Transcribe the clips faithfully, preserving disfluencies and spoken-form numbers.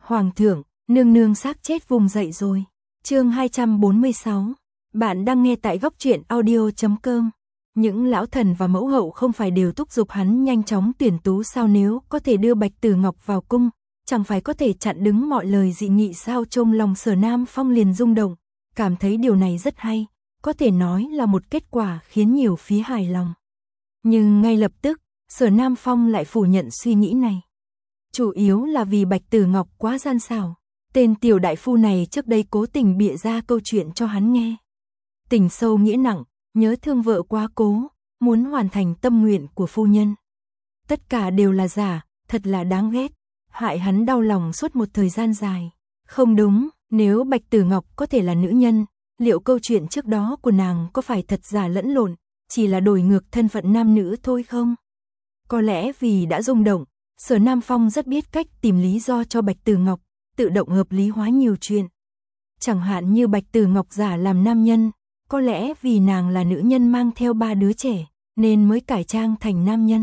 Hoàng thượng, nương nương xác chết vùng dậy rồi. Chương hai trăm bốn mươi sáu. Bạn đang nghe tại góc truyện audio chấm com. Những lão thần và mẫu hậu không phải đều thúc giục hắn nhanh chóng tuyển tú sao, nếu có thể đưa Bạch Tử Ngọc vào cung, chẳng phải có thể chặn đứng mọi lời dị nghị sao? Trong lòng Sở Nam Phong liền rung động, cảm thấy điều này rất hay, có thể nói là một kết quả khiến nhiều phía hài lòng. Nhưng ngay lập tức, Sở Nam Phong lại phủ nhận suy nghĩ này. Chủ yếu là vì Bạch Tử Ngọc quá gian xảo. Tên tiểu đại phu này trước đây cố tình bịa ra câu chuyện cho hắn nghe. Tình sâu nghĩa nặng, nhớ thương vợ quá cố, muốn hoàn thành tâm nguyện của phu nhân. Tất cả đều là giả, thật là đáng ghét, hại hắn đau lòng suốt một thời gian dài. Không đúng, nếu Bạch Tử Ngọc có thể là nữ nhân, liệu câu chuyện trước đó của nàng có phải thật giả lẫn lộn, chỉ là đổi ngược thân phận nam nữ thôi không? Có lẽ vì đã rung động, Sở Nam Phong rất biết cách tìm lý do cho Bạch Tử Ngọc, tự động hợp lý hóa nhiều chuyện. Chẳng hạn như Bạch Tử Ngọc giả làm nam nhân, có lẽ vì nàng là nữ nhân mang theo ba đứa trẻ, nên mới cải trang thành nam nhân.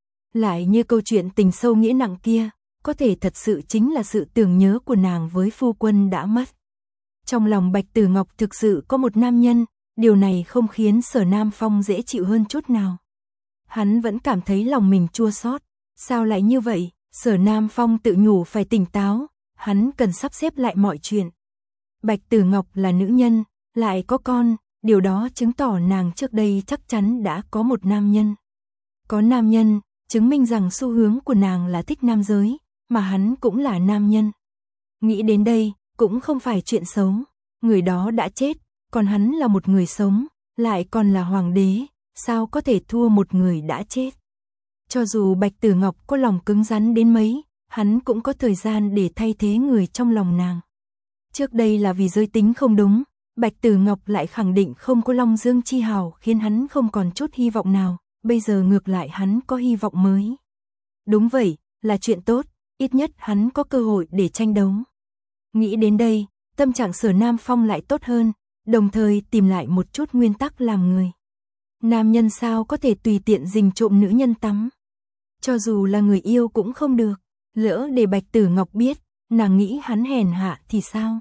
Lại như câu chuyện tình sâu nghĩa nặng kia, có thể thật sự chính là sự tưởng nhớ của nàng với phu quân đã mất. Trong lòng Bạch Tử Ngọc thực sự có một nam nhân, điều này không khiến Sở Nam Phong dễ chịu hơn chút nào. Hắn vẫn cảm thấy lòng mình chua xót. Sao lại như vậy? Sở Nam Phong tự nhủ phải tỉnh táo, hắn cần sắp xếp lại mọi chuyện. Bạch Tử Ngọc là nữ nhân, lại có con, điều đó chứng tỏ nàng trước đây chắc chắn đã có một nam nhân. Có nam nhân, chứng minh rằng xu hướng của nàng là thích nam giới, mà hắn cũng là nam nhân. Nghĩ đến đây, cũng không phải chuyện xấu, người đó đã chết, còn hắn là một người sống, lại còn là hoàng đế, sao có thể thua một người đã chết. Cho dù Bạch Tử Ngọc có lòng cứng rắn đến mấy, hắn cũng có thời gian để thay thế người trong lòng nàng. Trước đây là vì giới tính không đúng, Bạch Tử Ngọc lại khẳng định không có Long Dương chi hào khiến hắn không còn chút hy vọng nào, bây giờ ngược lại hắn có hy vọng mới. Đúng vậy, là chuyện tốt, ít nhất hắn có cơ hội để tranh đấu. Nghĩ đến đây, tâm trạng Sở Nam Phong lại tốt hơn, đồng thời tìm lại một chút nguyên tắc làm người. Nam nhân sao có thể tùy tiện rình trộm nữ nhân tắm? Cho dù là người yêu cũng không được, lỡ để Bạch Tử Ngọc biết, nàng nghĩ hắn hèn hạ thì sao?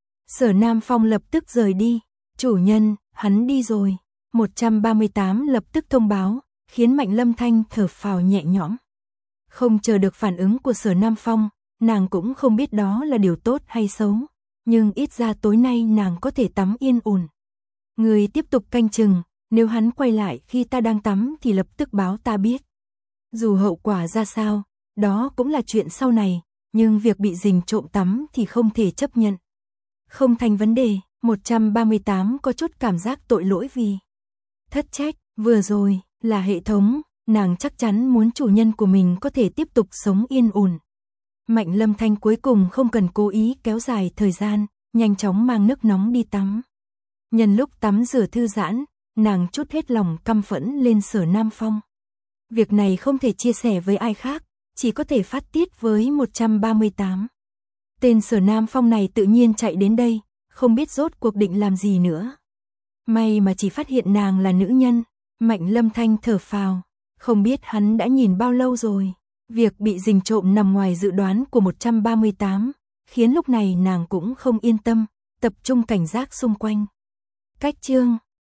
Sở Nam Phong lập tức rời đi, chủ nhân, hắn đi rồi. một trăm ba mươi tám lập tức thông báo, khiến Mạnh Lâm Thanh thở phào nhẹ nhõm. Không chờ được phản ứng của Sở Nam Phong, nàng cũng không biết đó là điều tốt hay xấu, nhưng ít ra tối nay nàng có thể tắm yên ổn. Người tiếp tục canh chừng, nếu hắn quay lại khi ta đang tắm thì lập tức báo ta biết. Dù hậu quả ra sao, đó cũng là chuyện sau này, nhưng việc bị rình trộm tắm thì không thể chấp nhận. Không thành vấn đề, một trăm ba mươi tám có chút cảm giác tội lỗi vì thất trách, vừa rồi, là hệ thống, nàng chắc chắn muốn chủ nhân của mình có thể tiếp tục sống yên ổn. Mạnh Lâm Thanh cuối cùng không cần cố ý kéo dài thời gian, nhanh chóng mang nước nóng đi tắm. Nhân lúc tắm rửa thư giãn, nàng trút hết lòng căm phẫn lên Sở Nam Phong. Việc này không thể chia sẻ với ai khác, chỉ có thể phát tiết với một trăm ba mươi tám. Tên Sở Nam Phong này tự nhiên chạy đến đây, không biết rốt cuộc định làm gì nữa. May mà chỉ phát hiện nàng là nữ nhân, Mạnh Lâm Thanh thở phào, không biết hắn đã nhìn bao lâu rồi. Việc bị rình trộm nằm ngoài dự đoán của một trăm ba mươi tám, khiến lúc này nàng cũng không yên tâm, tập trung cảnh giác xung quanh. Cách chương